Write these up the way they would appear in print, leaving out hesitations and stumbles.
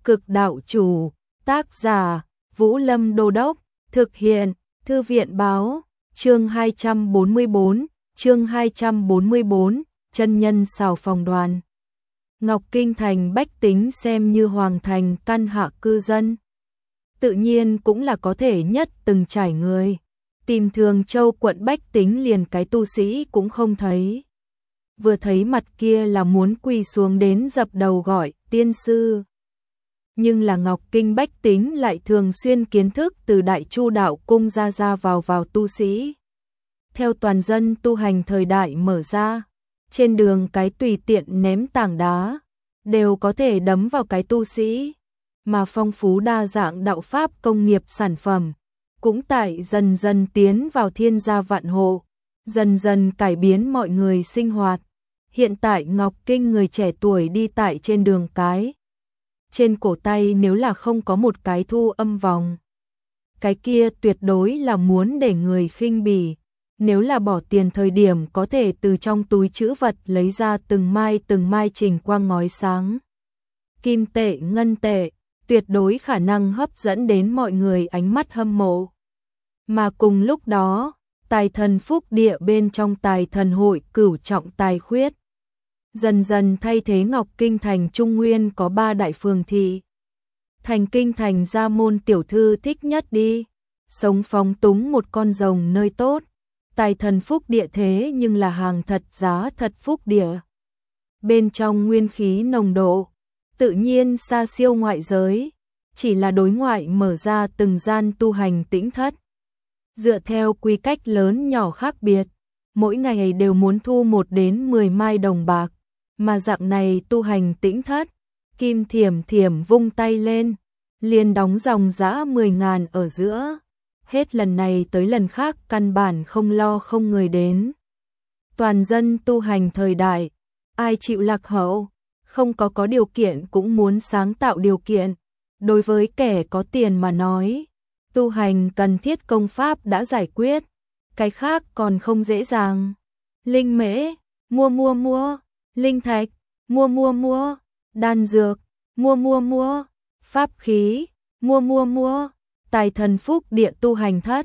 Cực đạo chủ, tác giả, Vũ Lâm Đô Đốc, thực hiện, Thư viện báo, chương 244, chân nhân xào phòng đoàn. Ngọc Kinh thành bách tính xem như hoàng thành căn hạ cư dân. Tự nhiên cũng là có thể nhất từng trải người. Tìm Thường Châu quận bách tính liền cái tu sĩ cũng không thấy. Vừa thấy mặt kia là muốn quỳ xuống đến dập đầu gọi tiên sư. Nhưng là Ngọc Kinh bách tính lại thường xuyên kiến thức từ Đại Chu đạo cung ra vào tu sĩ. Theo toàn dân tu hành thời đại mở ra, trên đường cái tùy tiện ném tảng đá, đều có thể đấm vào cái tu sĩ, mà phong phú đa dạng đạo pháp công nghiệp sản phẩm, cũng tại dần dần tiến vào thiên gia vạn hộ, dần dần cải biến mọi người sinh hoạt. Hiện tại Ngọc Kinh người trẻ tuổi đi tại trên đường cái, trên cổ tay nếu là không có một cái thu âm vòng, cái kia tuyệt đối là muốn để người khinh bỉ. Nếu là bỏ tiền thời điểm có thể từ trong túi trữ vật lấy ra từng mai trình quang ngói sáng. Kim tệ, ngân tệ, tuyệt đối khả năng hấp dẫn đến mọi người ánh mắt hâm mộ. Mà cùng lúc đó, tài thần phúc địa bên trong tài thần hội cửu trọng tài khuyết. Dần dần thay thế Ngọc Kinh thành Trung Nguyên có 3 đại phường thị. Thành Kinh thành gia môn tiểu thư thích nhất đi, sống phóng túng một con rồng nơi tốt. Tài thần phúc địa thế nhưng là hàng thật giá thật phúc địa. Bên trong nguyên khí nồng độ, tự nhiên xa siêu ngoại giới, chỉ là đối ngoại mở ra từng gian tu hành tĩnh thất. Dựa theo quy cách lớn nhỏ khác biệt, mỗi ngày đều muốn thu 1 đến 10 mai đồng bạc, mà dạng này tu hành tĩnh thất, Kim Thiểm Thiểm vung tay lên, liền đóng dòng dã 10.000 ở giữa. Hết lần này tới lần khác căn bản không lo không người đến. Toàn dân tu hành thời đại, ai chịu lạc hậu, không có điều kiện cũng muốn sáng tạo điều kiện. Đối với kẻ có tiền mà nói, tu hành cần thiết công pháp đã giải quyết, cái khác còn không dễ dàng. Linh mễ, mua, linh thạch, mua, đan dược, mua, pháp khí, mua. Tài thần phúc địa tu hành thất,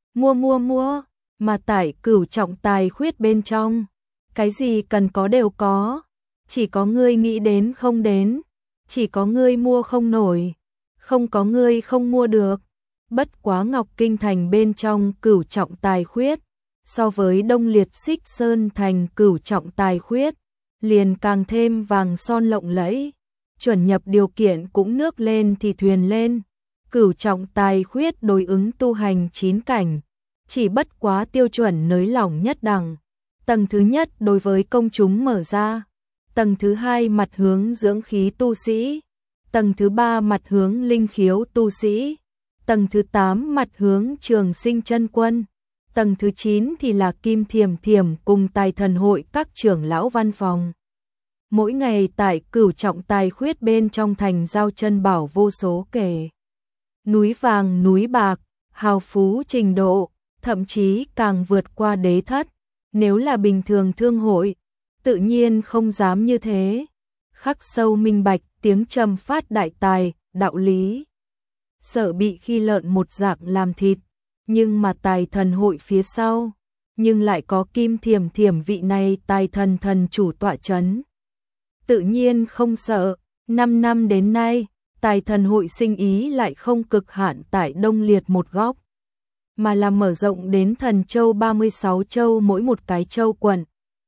mua, mà tại cửu trọng tài khuyết bên trong, cái gì cần có đều có, chỉ có ngươi nghĩ đến không đến, chỉ có ngươi mua không nổi, không có ngươi không mua được. Bất quá Ngọc Kinh thành bên trong cửu trọng tài khuyết, so với Đông Liệt Xích Sơn thành cửu trọng tài khuyết, liền càng thêm vàng son lộng lẫy, chuẩn nhập điều kiện cũng nước lên thì thuyền lên. Cửu trọng tài khuyết đối ứng tu hành 9 cảnh, chỉ bất quá tiêu chuẩn nới lỏng nhất đẳng. Tầng thứ nhất đối với công chúng mở ra, tầng thứ 2 mặt hướng dưỡng khí tu sĩ, tầng thứ 3 mặt hướng linh khiếu tu sĩ, tầng thứ 8 mặt hướng trường sinh chân quân, tầng thứ 9 thì là Kim Thiểm Thiểm cùng tài thần hội các trưởng lão văn phòng. Mỗi ngày tại cửu trọng tài khuyết bên trong thành giao chân bảo vô số kể. Núi vàng núi bạc, hào phú trình độ, thậm chí càng vượt qua đế thất. Nếu là bình thường thương hội, tự nhiên không dám như thế. Khắc sâu minh bạch tiếng trầm phát đại tài, đạo lý. Sợ bị khi lợn một dạng làm thịt, nhưng mà tài thần hội phía sau, nhưng lại có Kim Thiểm Thiểm vị này tài thần chủ tọa chấn. Tự nhiên không sợ, 5 năm đến nay, tài thần hội sinh ý lại không cực hạn tại Đông Liệt một góc, mà là mở rộng đến Thần Châu 36 châu mỗi một cái châu quận.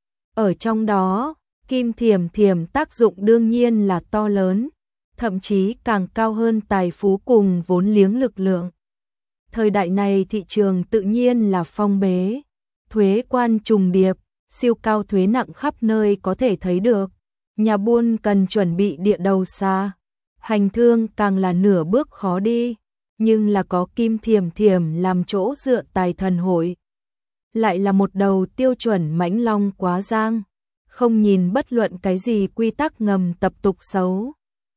Ở trong đó, Kim Thiểm Thiểm tác dụng đương nhiên là to lớn, thậm chí càng cao hơn tài phú cùng vốn liếng lực lượng. Thời đại này thị trường tự nhiên là phong bế, thuế quan trùng điệp, siêu cao thuế nặng khắp nơi có thể thấy được. Nhà buôn cần chuẩn bị địa đầu xa, hành thương càng là nửa bước khó đi, nhưng là có Kim Thiểm Thiểm làm chỗ dựa tài thần hội. Lại là một đầu tiêu chuẩn mãnh long quá giang, không nhìn bất luận cái gì quy tắc ngầm tập tục xấu.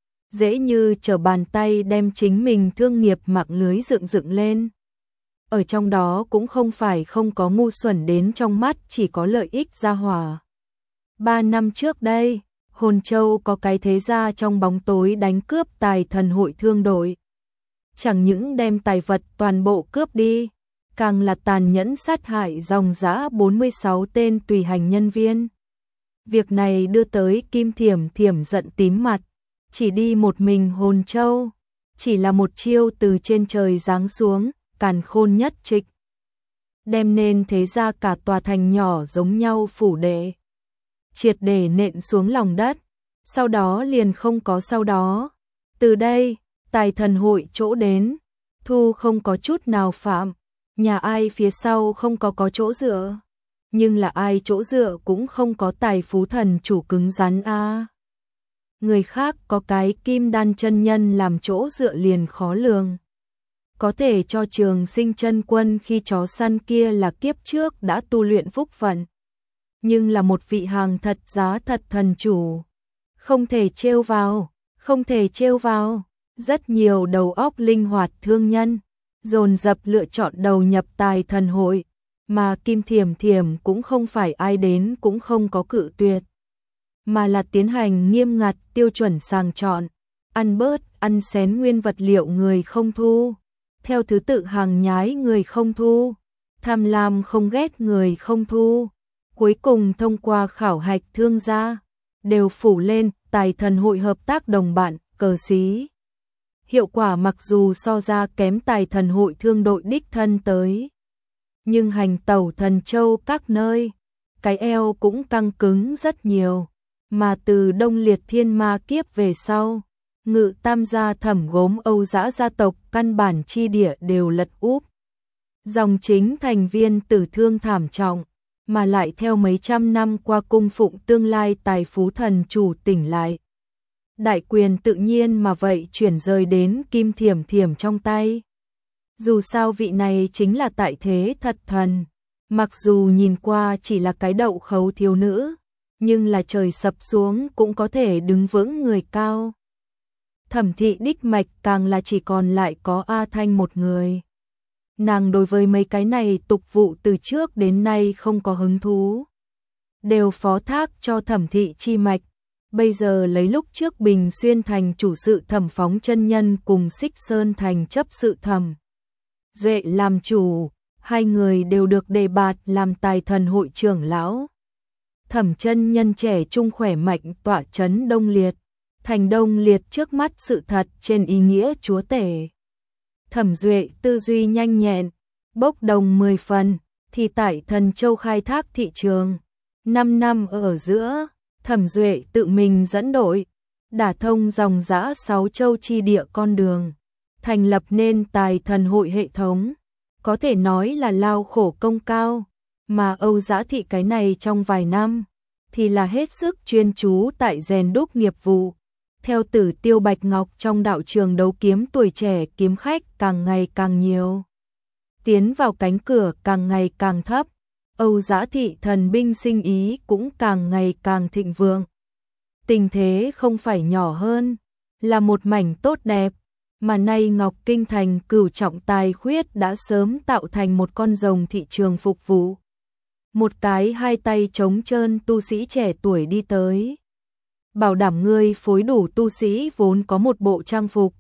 Dễ như trở bàn tay đem chính mình thương nghiệp mạng lưới dựng lên. Ở trong đó cũng không phải không có ngu xuẩn đến trong mắt chỉ có lợi ích gia hỏa. 3 năm trước đây, Hồn Châu có cái thế gia trong bóng tối đánh cướp tài thần hội thương đội. Chẳng những đem tài vật toàn bộ cướp đi, càng là tàn nhẫn sát hại dòng dã 46 tên tùy hành nhân viên. Việc này đưa tới Kim Thiểm Thiểm giận tím mặt, chỉ đi một mình Hồn Châu, chỉ là một chiêu từ trên trời giáng xuống, càn khôn nhất trịch. Đem nên thế ra cả tòa thành nhỏ giống nhau phủ đệ, triệt để nện xuống lòng đất, sau đó liền không có sau đó. Từ đây, tài thần hội chỗ đến, thu không có chút nào phạm, nhà ai phía sau không có chỗ dựa, nhưng là ai chỗ dựa cũng không có tài phú thần chủ cứng rắn a. Người khác có cái kim đan chân nhân làm chỗ dựa liền khó lường. Có thể cho Trường Sinh chân quân khi chó săn kia là kiếp trước đã tu luyện phúc phận, nhưng là một vị hàng thật giá thật thần chủ, không thể trêu vào, không thể trêu vào. Rất nhiều đầu óc linh hoạt thương nhân dồn dập lựa chọn đầu nhập tài thần hội, mà Kim Thiểm Thiểm cũng không phải ai đến cũng không có cự tuyệt, mà là tiến hành nghiêm ngặt tiêu chuẩn sàng chọn, ăn bớt, ăn xén nguyên vật liệu người không thu, theo thứ tự hàng nhái người không thu, tham lam không ghét người không thu, cuối cùng thông qua khảo hạch thương gia, đều phủ lên tài thần hội hợp tác đồng bạn, cờ xí. Hiệu quả mặc dù so ra kém tài thần hội thương đội đích thân tới, nhưng hành tẩu thần châu các nơi, cái eo cũng căng cứng rất nhiều, mà từ Đông Liệt Thiên Ma kiếp về sau, Ngự Tam gia Thẩm Gốm Âu Dã gia tộc căn bản chi địa đều lật úp. Dòng chính thành viên tử thương thảm trọng, mà lại theo mấy trăm năm qua cung phụng tương lai tài phú thần chủ tỉnh lại. Đại quyền tự nhiên mà vậy chuyển rời đến Kim Thiểm Thiểm trong tay. Dù sao vị này chính là tại thế thật thần, mặc dù nhìn qua chỉ là cái đậu khấu thiếu nữ, nhưng là trời sập xuống cũng có thể đứng vững người cao. Thẩm thị đích mạch càng là chỉ còn lại có A Thanh một người. Nàng đối với mấy cái này tục vụ từ trước đến nay không có hứng thú, đều phó thác cho Thẩm thị chi mạch. Bây giờ lấy lúc trước Bình Xuyên thành chủ sự Thẩm Phóng chân nhân cùng Xích Sơn thành chấp sự Thẩm Duệ làm chủ, hai người đều được đề bạt làm tài thần hội trưởng lão. Thẩm chân nhân trẻ trung khỏe mạnh tọa chấn Đông Liệt, thành Đông Liệt trước mắt sự thật trên ý nghĩa chúa tể. Thẩm Duệ tư duy nhanh nhẹn, bốc đồng 10 phần, thì tại Thần Châu khai thác thị trường. 5 năm ở giữa, Thẩm Duệ tự mình dẫn đội, đả thông dòng dã 6 châu chi địa con đường, thành lập nên tài thần hội hệ thống, có thể nói là lao khổ công cao, mà Âu Dã thị cái này trong vài năm, thì là hết sức chuyên chú tại rèn đúc nghiệp vụ. Theo Tử Tiêu Bạch Ngọc trong đạo trường đấu kiếm tuổi trẻ kiếm khách càng ngày càng nhiều, tiến vào cánh cửa càng ngày càng thấp, Âu Dã thị thần binh sinh ý cũng càng ngày càng thịnh vượng. Tình thế không phải nhỏ hơn, là một mảnh tốt đẹp, mà nay Ngọc Kinh thành cửu trọng tài khuyết đã sớm tạo thành một con rồng thị trường phục vụ. Một cái hai tay trống trơn tu sĩ trẻ tuổi đi tới, bảo đảm ngươi phối đủ tu sĩ vốn có một bộ trang phục.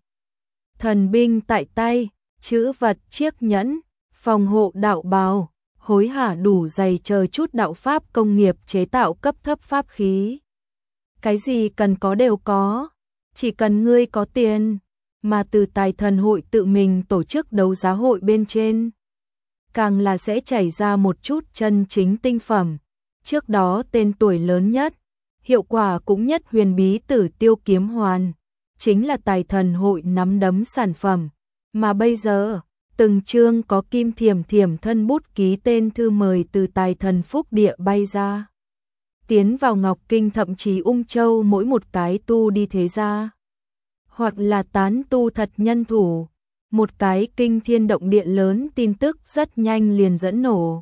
Thần binh tại tay, chữ vật chiếc nhẫn, phòng hộ đạo bào, hối hả đủ dày chờ chút đạo pháp công nghiệp chế tạo cấp thấp pháp khí. Cái gì cần có đều có, chỉ cần ngươi có tiền, mà từ tài thần hội tự mình tổ chức đấu giá hội bên trên, càng là sẽ chảy ra một chút chân chính tinh phẩm. Trước đó tên tuổi lớn nhất, hiệu quả cũng nhất huyền bí Tử Tiêu kiếm hoàn, chính là tài thần hội nắm đấm sản phẩm, mà bây giờ, từng chương có Kim Thiểm Thiểm thân bút ký tên thư mời từ tài thần phúc địa bay ra. Tiến vào Ngọc Kinh thậm chí Ung Châu mỗi một cái tu đi thế gia, hoặc là tán tu thật nhân thủ, một cái kinh thiên động địa lớn tin tức rất nhanh liền dẫn nổ.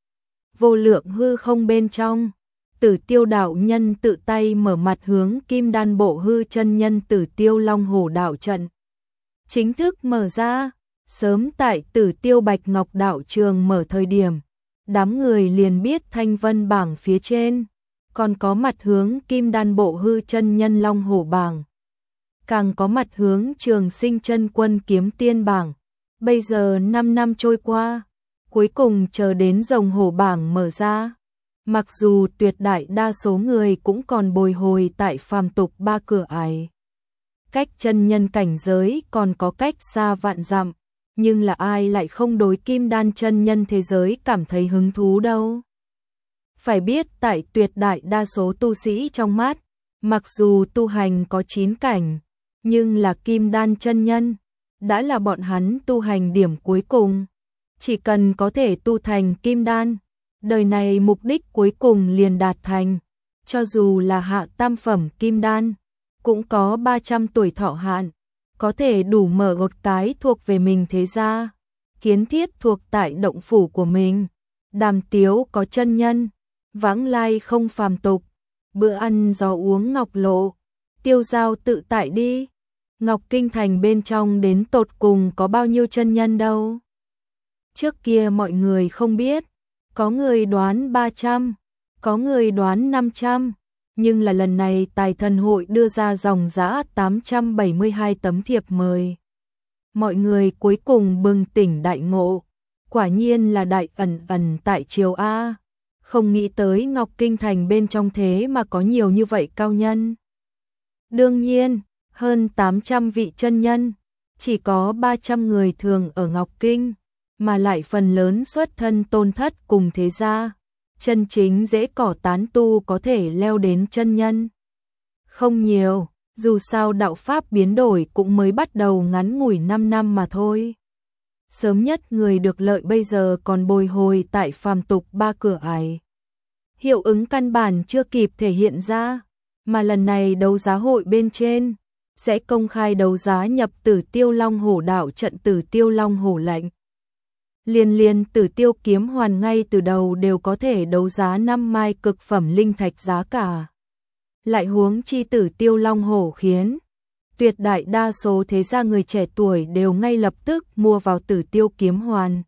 Vô lượng hư không bên trong, Tử Tiêu đạo nhân tự tay mở mặt hướng Kim Đan bộ hư chân nhân Tử Tiêu Long Hổ đạo trận. Chính thức mở ra, sớm tại Tử Tiêu Bạch Ngọc đạo trường mở thời điểm, đám người liền biết thanh vân bảng phía trên còn có mặt hướng Kim Đan Bộ Hư chân nhân Long Hổ bảng, càng có mặt hướng Trường Sinh chân quân Kiếm Tiên bảng. Bây giờ 5 năm trôi qua, cuối cùng chờ đến Rồng Hổ bảng mở ra. Mặc dù tuyệt đại đa số người cũng còn bồi hồi tại phàm tục 3 cửa ải, cách chân nhân cảnh giới còn có cách xa vạn dặm, nhưng là ai lại không đối Kim Đan chân nhân thế giới cảm thấy hứng thú đâu. Phải biết tại tuyệt đại đa số tu sĩ trong mắt, mặc dù tu hành có 9 cảnh, nhưng là Kim Đan chân nhân đã là bọn hắn tu hành điểm cuối cùng. Chỉ cần có thể tu thành Kim Đan, đời này mục đích cuối cùng liền đạt thành. Cho dù là hạ tam phẩm Kim Đan, cũng có 300 tuổi thọ hạn, có thể đủ mở một cái thuộc về mình thế gia, kiến thiết thuộc tại động phủ của mình. Đàm tiếu có chân nhân, vãng lai không phàm tục, bữa ăn gió uống ngọc lộ, tiêu dao tự tại đi. Ngọc Kinh Thành bên trong đến tột cùng có bao nhiêu chân nhân đâu. Trước kia mọi người không biết, có người đoán 300, có người đoán 500, nhưng là lần này Tài Thần hội đưa ra dòng giá 872 tấm thiệp mời. Mọi người cuối cùng bừng tỉnh đại ngộ, quả nhiên là đại ẩn ẩn tại triều A. Không nghĩ tới Ngọc Kinh Thành bên trong thế mà có nhiều như vậy cao nhân. Đương nhiên, hơn 800 vị chân nhân, chỉ có 300 người thường ở Ngọc Kinh, mà lại phần lớn xuất thân tôn thất cùng thế gia, chân chính dễ cỏ tán tu có thể leo đến chân nhân. Không nhiều, dù sao đạo pháp biến đổi cũng mới bắt đầu ngắn ngủi 5 năm mà thôi. Sớm nhất người được lợi bây giờ còn bồi hồi tại phàm tục 3 cửa ải. Hiệu ứng căn bản chưa kịp thể hiện ra, mà lần này đấu giá hội bên trên sẽ công khai đấu giá nhập Tử Tiêu Long Hổ đạo trận Tử Tiêu Long Hổ lệnh. Liên Tử Tiêu kiếm hoàn ngay từ đầu đều có thể đấu giá 5 mai cực phẩm linh thạch giá cả. Lại huống chi Tử Tiêu Long Hổ khiến tuyệt đại đa số thế gia người trẻ tuổi đều ngay lập tức mua vào Tử Tiêu kiếm hoàn.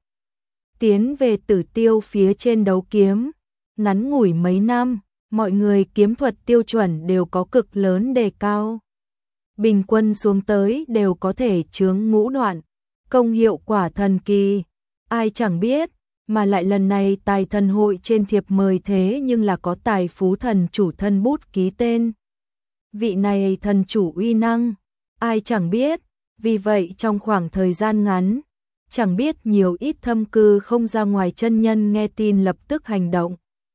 Tiến về Tử Tiêu phía trên đấu kiếm, ngắn ngủi mấy năm, mọi người kiếm thuật tiêu chuẩn đều có cực lớn đề cao. Bình quân xuống tới đều có thể chướng ngũ đoạn, công hiệu quả thần kỳ, ai chẳng biết, mà lại lần này Tài Thần hội trên thiệp mời thế nhưng là có Tài Phú thần chủ thân bút ký tên. Vị này thần chủ uy năng, ai chẳng biết, vì vậy trong khoảng thời gian ngắn, chẳng biết nhiều ít thâm cư không ra ngoài chân nhân nghe tin lập tức hành động.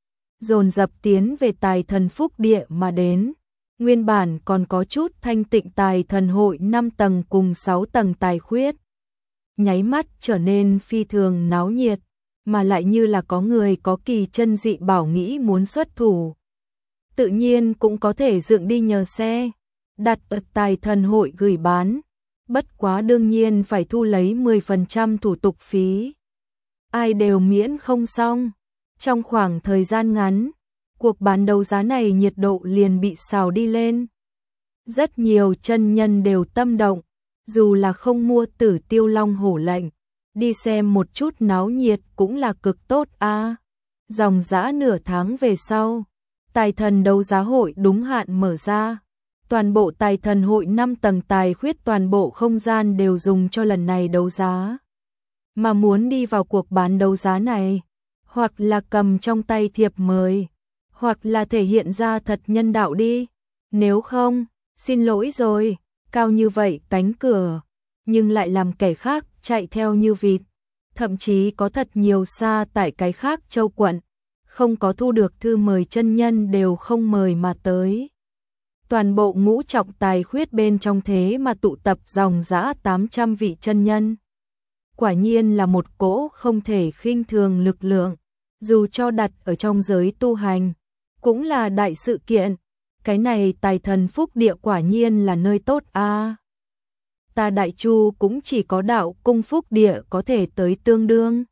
Dồn dập tiến về Tài Thần phúc địa mà đến. Nguyên bản còn có chút thanh tịnh Tài Thần hội 5 tầng cùng 6 tầng tài khuyết. Nháy mắt trở nên phi thường náo nhiệt, mà lại như là có người có kỳ chân dị bảo nghĩ muốn xuất thủ. Tự nhiên cũng có thể dựng đi nhờ xe, đặt ở Tài Thần hội gửi bán, bất quá đương nhiên phải thu lấy 10% thủ tục phí. Ai đều miễn không xong. Trong khoảng thời gian ngắn, cuộc bán đấu giá này nhiệt độ liền bị xào đi lên. Rất nhiều chân nhân đều tâm động, dù là không mua Tử Tiêu Long Hổ lệnh, đi xem một chút náo nhiệt cũng là cực tốt a. Dòng dã nửa tháng về sau, Tài Thần đấu giá hội đúng hạn mở ra. Toàn bộ Tài Thần hội 5 tầng tài khuyết toàn bộ không gian đều dùng cho lần này đấu giá. Mà muốn đi vào cuộc bán đấu giá này, hoặc là cầm trong tay thiệp mời, hoặc là thể hiện ra thật nhân đạo đi. Nếu không, xin lỗi rồi, cao như vậy cánh cửa, nhưng lại làm kẻ khác chạy theo như vịt. Thậm chí có thật nhiều xa tại cái khác châu quận, không có thu được thư mời chân nhân đều không mời mà tới. Toàn bộ ngũ trọng tài khuyết bên trong thế mà tụ tập dòng dã 800 vị chân nhân. Quả nhiên là một cỗ không thể khinh thường lực lượng, dù cho đặt ở trong giới tu hành, cũng là đại sự kiện. Cái này Tài Thần phúc địa quả nhiên là nơi tốt a. Ta Đại Chu cũng chỉ có đạo cung phúc địa có thể tới tương đương.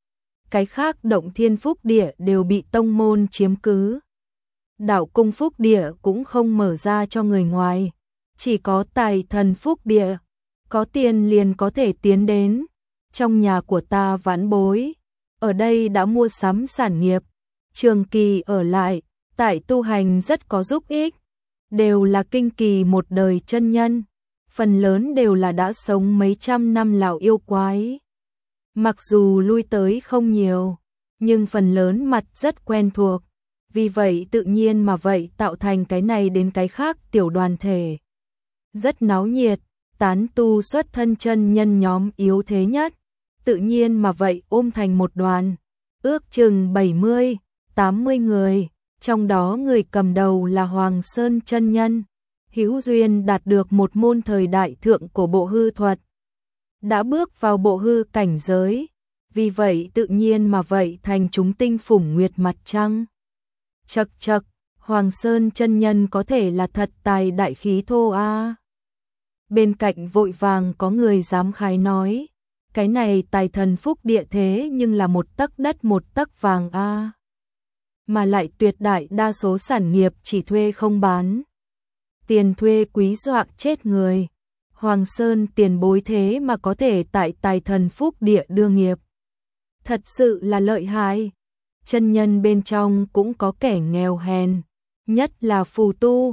Cái khác động thiên phúc địa đều bị tông môn chiếm cứ. Đạo cung phúc địa cũng không mở ra cho người ngoài, chỉ có Tài Thần phúc địa, có tiền liền có thể tiến đến. Trong nhà của ta vãn bối, ở đây đã mua sắm sản nghiệp, trường kỳ ở lại, tại tu hành rất có giúp ích, đều là kinh kỳ một đời chân nhân, phần lớn đều là đã sống mấy trăm năm lão yêu quái. Mặc dù lui tới không nhiều, nhưng phần lớn mặt rất quen thuộc, vì vậy tự nhiên mà vậy tạo thành cái này đến cái khác tiểu đoàn thể. Rất náo nhiệt, tán tu xuất thân chân nhân nhóm yếu thế nhất, tự nhiên mà vậy ôm thành một đoàn, ước chừng 70, 80 người, trong đó người cầm đầu là Hoàng Sơn chân nhân, hữu duyên đạt được một môn thời đại thượng của bộ hư thuật, đã bước vào bộ hư cảnh giới, vì vậy tự nhiên mà vậy thành chúng tinh phủng nguyệt mặt trăng. Chậc chậc, Hoàng Sơn chân nhân có thể là thật tài đại khí thô a. Bên cạnh vội vàng có người dám khái nói, cái này tài thần phúc địa thế nhưng là một tấc đất một tấc vàng a. Mà lại tuyệt đại đa số sản nghiệp chỉ thuê không bán. Tiền thuê quý dọa chết người. Hoàng Sơn tiền bối thế mà có thể tại tài thần phúc địa đưa nghiệp. Thật sự là lợi hại. Chân nhân bên trong cũng có kẻ nghèo hèn, nhất là phù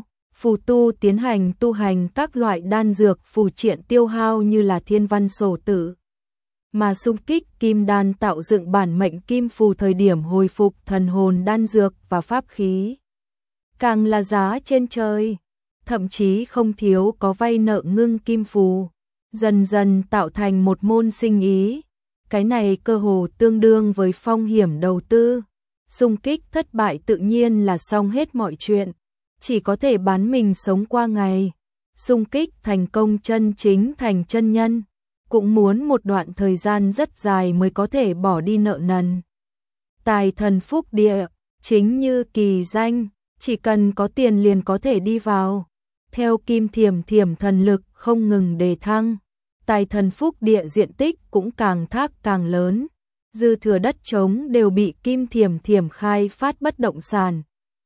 tu tiến hành tu hành các loại đan dược phù triện tiêu hao như là thiên văn sổ tử. Mà xung kích kim đan tạo dựng bản mệnh kim phù thời điểm hồi phục thần hồn đan dược và pháp khí. Càng là giá trên trời, thậm chí không thiếu có vay nợ ngưng kim phù, dần dần tạo thành một môn sinh ý. Cái này cơ hồ tương đương với phong hiểm đầu tư. Xung kích thất bại tự nhiên là xong hết mọi chuyện, chỉ có thể bán mình sống qua ngày. Xung kích thành công chân chính thành chân nhân, cũng muốn một đoạn thời gian rất dài mới có thể bỏ đi nợ nần. Tài thần phúc địa, chính như kỳ danh, chỉ cần có tiền liền có thể đi vào. Theo kim thiểm thiểm thần lực không ngừng đề thăng, tài thần phúc địa diện tích cũng càng thác càng lớn. Dư thừa đất trống đều bị kim thiểm thiểm khai phát bất động sản.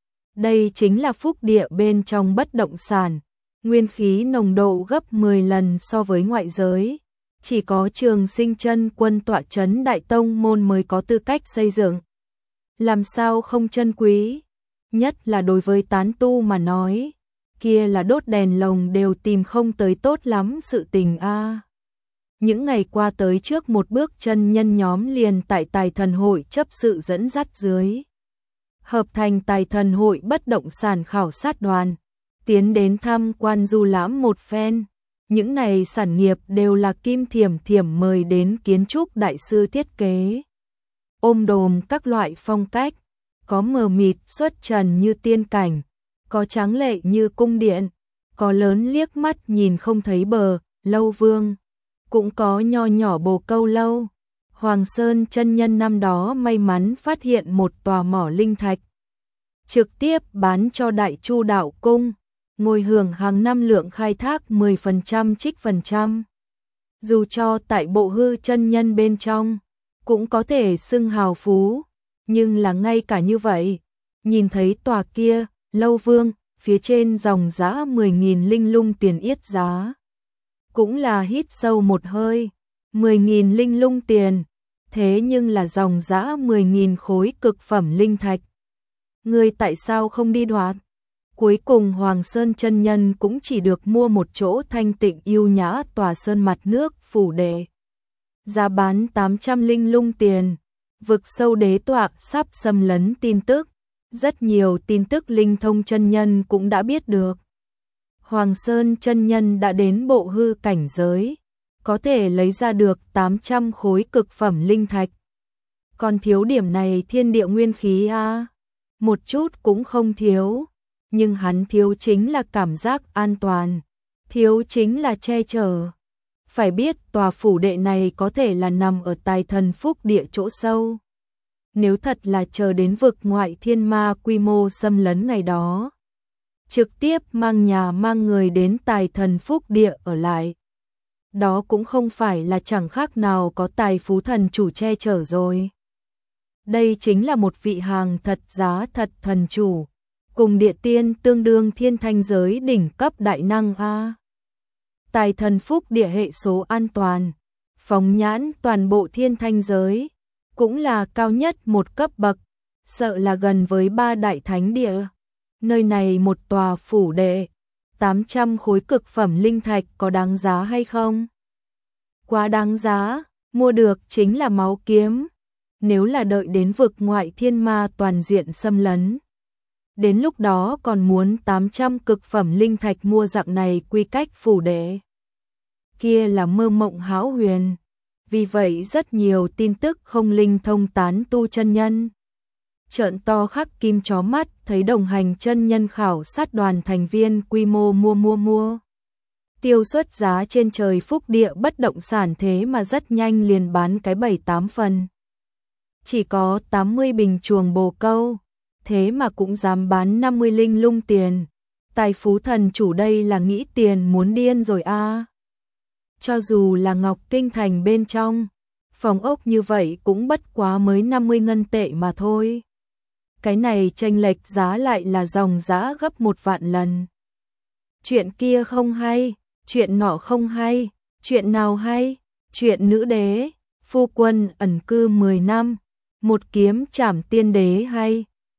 Đây chính là phúc địa bên trong bất động sản, nguyên khí nồng độ gấp 10 lần so với ngoại giới. Chỉ có Trường Sinh chân quân tọa trấn đại tông môn mới có tư cách xây dựng. Làm sao không chân quý? Nhất là đối với tán tu mà nói, kia là đốt đèn lồng đều tìm không tới tốt lắm sự tình a. Những ngày qua tới trước một bước chân nhân nhóm liền tại Tài Thần hội chấp sự dẫn dắt dưới. Hợp thành Tài Thần hội bất động sản khảo sát đoàn, tiến đến tham quan du lãm một phen. Những này sản nghiệp đều là kim thiểm thiểm mời đến kiến trúc đại sư thiết kế. Ôm đồm các loại phong cách, có mờ mịt xuất trần như tiên cảnh, có tráng lệ như cung điện, có lớn liếc mắt nhìn không thấy bờ, lâu vương. Cũng có nho nhỏ bồ câu lâu. Hoàng Sơn chân nhân năm đó may mắn phát hiện một tòa mỏ linh thạch, trực tiếp bán cho Đại Chu Đạo Cung, ngồi hưởng hàng năm lượng khai thác 10% trích phần trăm. Dù cho tại bộ hư chân nhân bên trong, cũng có thể xưng hào phú, nhưng là ngay cả như vậy, nhìn thấy tòa kia, lâu vương, phía trên dòng giá 10.000 linh lung tiền yết giá. Cũng là hít sâu một hơi, 10.000 linh lung tiền, thế nhưng là dòng giá 10.000 khối cực phẩm linh thạch. Người tại sao không đi đoạt? Cuối cùng Hoàng Sơn chân nhân cũng chỉ được mua một chỗ thanh tịnh yêu nhã tòa sơn mặt nước phủ đệ. Giá bán 800 linh lung tiền, vực sâu đế tọa sắp xâm lấn tin tức. Rất nhiều tin tức linh thông chân nhân cũng đã biết được. Hoàng Sơn chân nhân đã đến bộ hư cảnh giới, có thể lấy ra được 800 khối cực phẩm linh thạch. Còn thiếu điểm này thiên địa nguyên khí a, một chút cũng không thiếu, nhưng hắn thiếu chính là cảm giác an toàn, thiếu chính là che chở. Phải biết tòa phủ đệ này có thể là nằm ở Tài Thần phúc địa chỗ sâu. Nếu thật là chờ đến vực ngoại thiên ma quy mô xâm lấn ngày đó, trực tiếp mang nhà mang người đến Tài Thần phúc địa ở lại, đó cũng không phải là chẳng khác nào có tài phú thần chủ che chở rồi. Đây chính là một vị hàng thật giá thật thần chủ, cùng địa tiên tương đương thiên thanh giới đỉnh cấp đại năng a. Tài Thần phúc địa hệ số an toàn, phóng nhãn toàn bộ thiên thanh giới, cũng là cao nhất một cấp bậc, sợ là gần với 3 đại thánh địa. Nơi này một tòa phủ đệ, 800 khối cực phẩm linh thạch có đáng giá hay không? Quá đáng giá, mua được chính là máu kiếm. Nếu là đợi đến vực ngoại thiên ma toàn diện xâm lấn, đến lúc đó còn muốn 800 cực phẩm linh thạch mua dạng này quy cách phủ đệ. Kia là mơ mộng hão huyền. Vì vậy rất nhiều tin tức không linh thông tán tu chân nhân trợn to khắc kim chó mắt, thấy đồng hành chân nhân khảo sát đoàn thành viên quy mô mua. Tiêu suất giá trên trời phúc địa bất động sản thế mà rất nhanh liền bán cái 7-8 phần. Chỉ có 80 bình chuồng bồ câu, thế mà cũng dám bán 50 linh lung tiền. Tài phú thần chủ đây là nghĩ tiền muốn điên rồi a. Cho dù là Ngọc Kinh Thành bên trong, phòng ốc như vậy cũng bất quá mới 50 ngân tệ mà thôi. Cái này chênh lệch giá lại là dòng giá gấp 1 vạn lần. Chuyện kia không hay, chuyện nọ không hay, chuyện nào hay? Chuyện nữ đế, phu quân ẩn cư 10 năm, một kiếm trảm tiên đế hay?